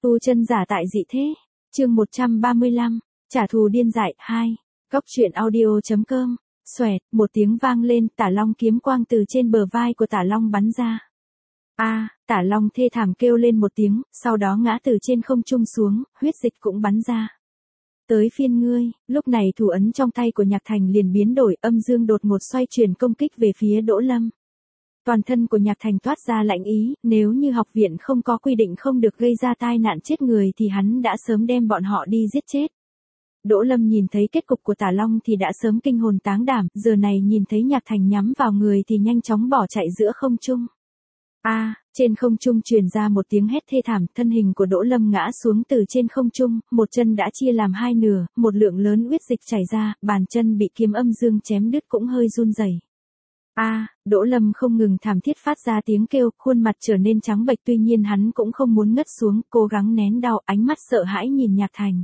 Tu chân giả tại dị thế. Chương 135, trả thù điên dại 2. Góc truyện audio.com. Xoẹt, một tiếng vang lên, Tả Long kiếm quang từ trên bờ vai của Tả Long bắn ra. Tả Long thê thảm kêu lên một tiếng, sau đó ngã từ trên không trung xuống, huyết dịch cũng bắn ra. Tới phiên ngươi, lúc này thủ ấn trong tay của Nhạc Thành liền biến đổi, âm dương đột ngột xoay chuyển công kích về phía Đỗ Lâm. Toàn thân của Nhạc Thành toát ra lạnh ý, nếu như học viện không có quy định không được gây ra tai nạn chết người thì hắn đã sớm đem bọn họ đi giết chết. Đỗ Lâm nhìn thấy kết cục của Tả Long thì đã sớm kinh hồn táng đảm, giờ này nhìn thấy Nhạc Thành nhắm vào người thì nhanh chóng bỏ chạy giữa không trung. Trên không trung truyền ra một tiếng hét thê thảm, thân hình của Đỗ Lâm ngã xuống từ trên không trung, một chân đã chia làm hai nửa, một lượng lớn huyết dịch chảy ra, bàn chân bị kiếm âm dương chém đứt cũng hơi run rẩy. Đỗ Lâm không ngừng thảm thiết phát ra tiếng kêu, khuôn mặt trở nên trắng bệch, tuy nhiên hắn cũng không muốn ngất xuống, cố gắng nén đau, ánh mắt sợ hãi nhìn Nhạc Thành.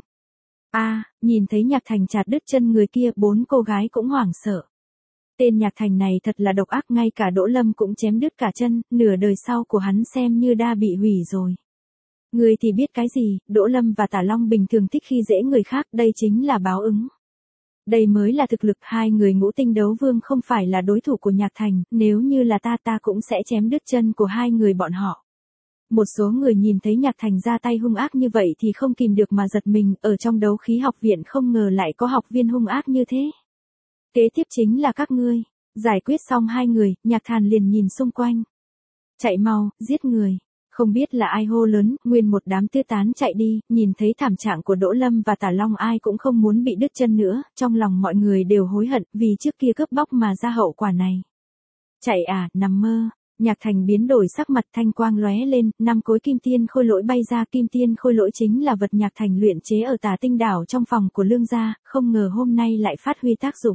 Nhìn thấy Nhạc Thành chặt đứt chân người kia, bốn cô gái cũng hoảng sợ. Tên Nhạc Thành này thật là độc ác, ngay cả Đỗ Lâm cũng chém đứt cả chân, nửa đời sau của hắn xem như đã bị hủy rồi. Người thì biết cái gì, Đỗ Lâm và Tả Long bình thường thích khi dễ người khác, đây chính là báo ứng. Đây mới là thực lực, hai người ngũ tinh đấu vương không phải là đối thủ của Nhạc Thành, nếu như là ta cũng sẽ chém đứt chân của hai người bọn họ. Một số người nhìn thấy Nhạc Thành ra tay hung ác như vậy thì không kìm được mà giật mình, ở trong đấu khí học viện không ngờ lại có học viên hung ác như thế. Kế tiếp chính là các ngươi. Giải quyết xong hai người, Nhạc Thành liền nhìn xung quanh. Chạy mau, giết người. Không biết là ai hô lớn, nguyên một đám tứ tán chạy đi, nhìn thấy thảm trạng của Đỗ Lâm và Tả Long ai cũng không muốn bị đứt chân nữa, trong lòng mọi người đều hối hận vì trước kia cướp bóc mà ra hậu quả này. Chạy nằm mơ. Nhạc Thành biến đổi sắc mặt, thanh quang lóe lên, 5 khối kim tiên khôi lỗi bay ra, kim tiên khôi lỗi chính là vật Nhạc Thành luyện chế ở Tả Tinh đảo trong phòng của Lương gia, không ngờ hôm nay lại phát huy tác dụng.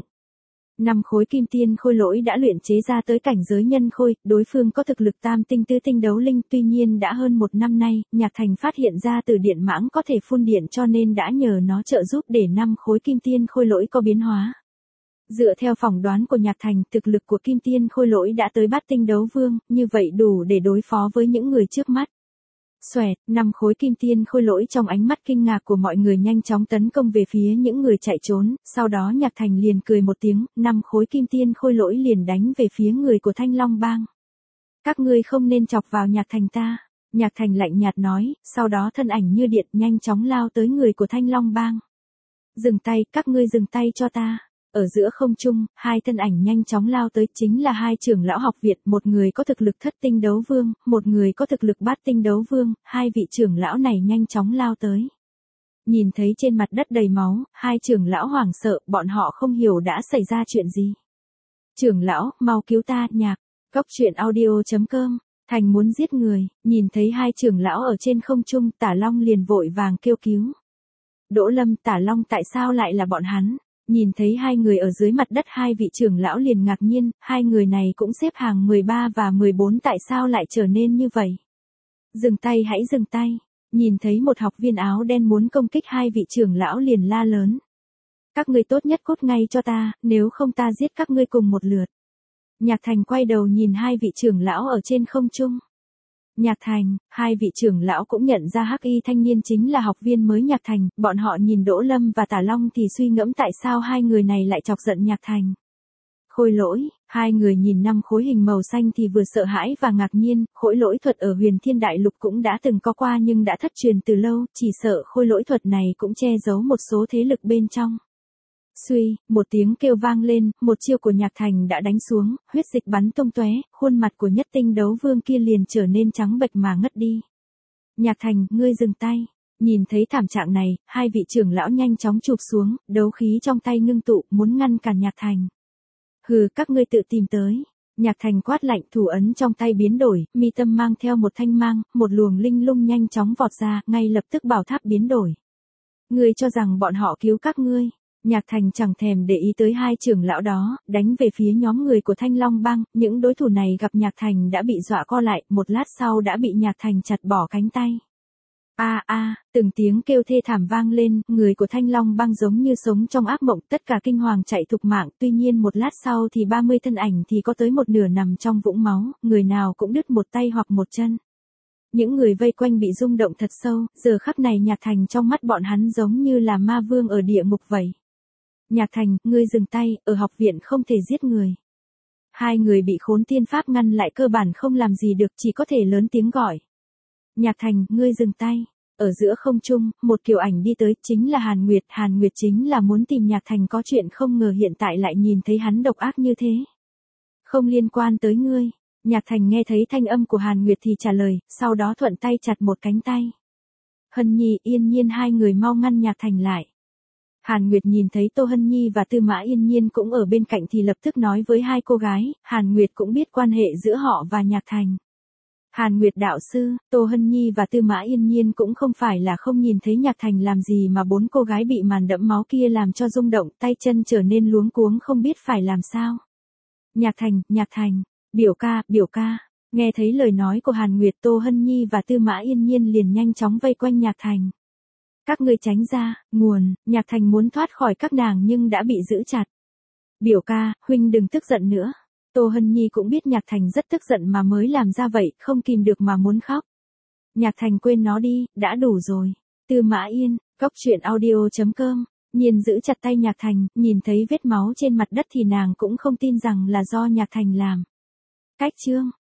5 khối kim tiên khôi lỗi đã luyện chế ra tới cảnh giới nhân khôi, đối phương có thực lực tam tinh tứ tinh đấu linh, tuy nhiên đã hơn một năm nay, Nhạc Thành phát hiện ra từ điện mãng có thể phun điện cho nên đã nhờ nó trợ giúp để 5 khối kim tiên khôi lỗi có biến hóa. Dựa theo phỏng đoán của Nhạc Thành, thực lực của kim tiên khôi lỗi đã tới bát tinh đấu vương, như vậy đủ để đối phó với những người trước mắt. Xoẹt, 5 khối kim tiên khôi lỗi trong ánh mắt kinh ngạc của mọi người nhanh chóng tấn công về phía những người chạy trốn, sau đó Nhạc Thành liền cười một tiếng, 5 khối kim tiên khôi lỗi liền đánh về phía người của Thanh Long Bang. Các ngươi không nên chọc vào Nhạc Thành ta. Nhạc Thành lạnh nhạt nói, sau đó thân ảnh như điện nhanh chóng lao tới người của Thanh Long Bang. Dừng tay, các ngươi dừng tay cho ta. Ở giữa không trung, hai thân ảnh nhanh chóng lao tới, chính là hai trưởng lão học viện, một người có thực lực thất tinh đấu vương, một người có thực lực bát tinh đấu vương, hai vị trưởng lão này nhanh chóng lao tới. Nhìn thấy trên mặt đất đầy máu, hai trưởng lão hoảng sợ, bọn họ không hiểu đã xảy ra chuyện gì. Trưởng lão, mau cứu ta, Nhạc. Góc truyện audio.com. Thành muốn giết người, nhìn thấy hai trưởng lão ở trên không trung, Tả Long liền vội vàng kêu cứu. Đỗ Lâm, Tả Long tại sao lại là bọn hắn? Nhìn thấy hai người ở dưới mặt đất, hai vị trưởng lão liền ngạc nhiên, hai người này cũng xếp hàng 13 và 14 tại sao lại trở nên như vậy? Dừng tay, hãy dừng tay. Nhìn thấy một học viên áo đen muốn công kích hai vị trưởng lão liền la lớn. Các ngươi tốt nhất cút ngay cho ta, nếu không ta giết các ngươi cùng một lượt. Nhạc Thành quay đầu nhìn hai vị trưởng lão ở trên không trung. Nhạc Thành, hai vị trưởng lão cũng nhận ra hắc y thanh niên chính là học viên mới Nhạc Thành, bọn họ nhìn Đỗ Lâm và Tả Long thì suy ngẫm tại sao hai người này lại chọc giận Nhạc Thành. Khôi lỗi, hai người nhìn 5 khối hình màu xanh thì vừa sợ hãi và ngạc nhiên, khôi lỗi thuật ở Huyền Thiên Đại Lục cũng đã từng có qua nhưng đã thất truyền từ lâu, chỉ sợ khôi lỗi thuật này cũng che giấu một số thế lực bên trong. Suy, một tiếng kêu vang lên, một chiêu của Nhạc Thành đã đánh xuống, huyết dịch bắn tung tóe, khuôn mặt của nhất tinh đấu vương kia liền trở nên trắng bệch mà ngất đi. Nhạc Thành, ngươi dừng tay. Nhìn thấy thảm trạng này, hai vị trưởng lão nhanh chóng chụp xuống, đấu khí trong tay ngưng tụ, muốn ngăn cản Nhạc Thành. Hừ, các ngươi tự tìm tới. Nhạc Thành quát lạnh, thủ ấn trong tay biến đổi, mi tâm mang theo một thanh mang, một luồng linh lung nhanh chóng vọt ra, ngay lập tức bảo tháp biến đổi. Ngươi cho rằng bọn họ cứu các ngươi? Nhạc Thành chẳng thèm để ý tới hai trưởng lão đó, đánh về phía nhóm người của Thanh Long Bang, những đối thủ này gặp Nhạc Thành đã bị dọa co lại, một lát sau đã bị Nhạc Thành chặt bỏ cánh tay. Từng tiếng kêu thê thảm vang lên, người của Thanh Long Bang giống như sống trong ác mộng, tất cả kinh hoàng chạy thục mạng, tuy nhiên một lát sau thì 30 thân ảnh thì có tới một nửa nằm trong vũng máu, người nào cũng đứt một tay hoặc một chân. Những người vây quanh bị rung động thật sâu, giờ khắc này Nhạc Thành trong mắt bọn hắn giống như là ma vương ở địa ngục vậy. Nhạc Thành, ngươi dừng tay, ở học viện không thể giết người. Hai người bị khốn tiên pháp ngăn lại cơ bản không làm gì được, chỉ có thể lớn tiếng gọi. Nhạc Thành, ngươi dừng tay. Ở giữa không trung, một kiều ảnh đi tới, chính là Hàn Nguyệt chính là muốn tìm Nhạc Thành có chuyện, không ngờ hiện tại lại nhìn thấy hắn độc ác như thế. Không liên quan tới ngươi. Nhạc Thành nghe thấy thanh âm của Hàn Nguyệt thì trả lời, sau đó thuận tay chặt một cánh tay. Hân Nhi, Yên Nhiên hai người mau ngăn Nhạc Thành lại. Hàn Nguyệt nhìn thấy Tô Hân Nhi và Tư Mã Yên Nhiên cũng ở bên cạnh thì lập tức nói với hai cô gái, Hàn Nguyệt cũng biết quan hệ giữa họ và Nhạc Thành. Hàn Nguyệt đạo sư, Tô Hân Nhi và Tư Mã Yên Nhiên cũng không phải là không nhìn thấy Nhạc Thành làm gì mà bốn cô gái bị màn đẫm máu kia làm cho rung động, tay chân trở nên luống cuống không biết phải làm sao. Nhạc Thành, biểu ca, nghe thấy lời nói của Hàn Nguyệt, Tô Hân Nhi và Tư Mã Yên Nhiên liền nhanh chóng vây quanh Nhạc Thành. Các ngươi tránh ra, Nhạc Thành muốn thoát khỏi các nàng nhưng đã bị giữ chặt. Biểu ca, huynh đừng tức giận nữa. Tô Hân Nhi cũng biết Nhạc Thành rất tức giận mà mới làm ra vậy, không kìm được mà muốn khóc. Nhạc Thành quên nó đi, đã đủ rồi. Tư Mã Yên, coctruyện.audio.com. Nhiên giữ chặt tay Nhạc Thành, nhìn thấy vết máu trên mặt đất thì nàng cũng không tin rằng là do Nhạc Thành làm. Cách chương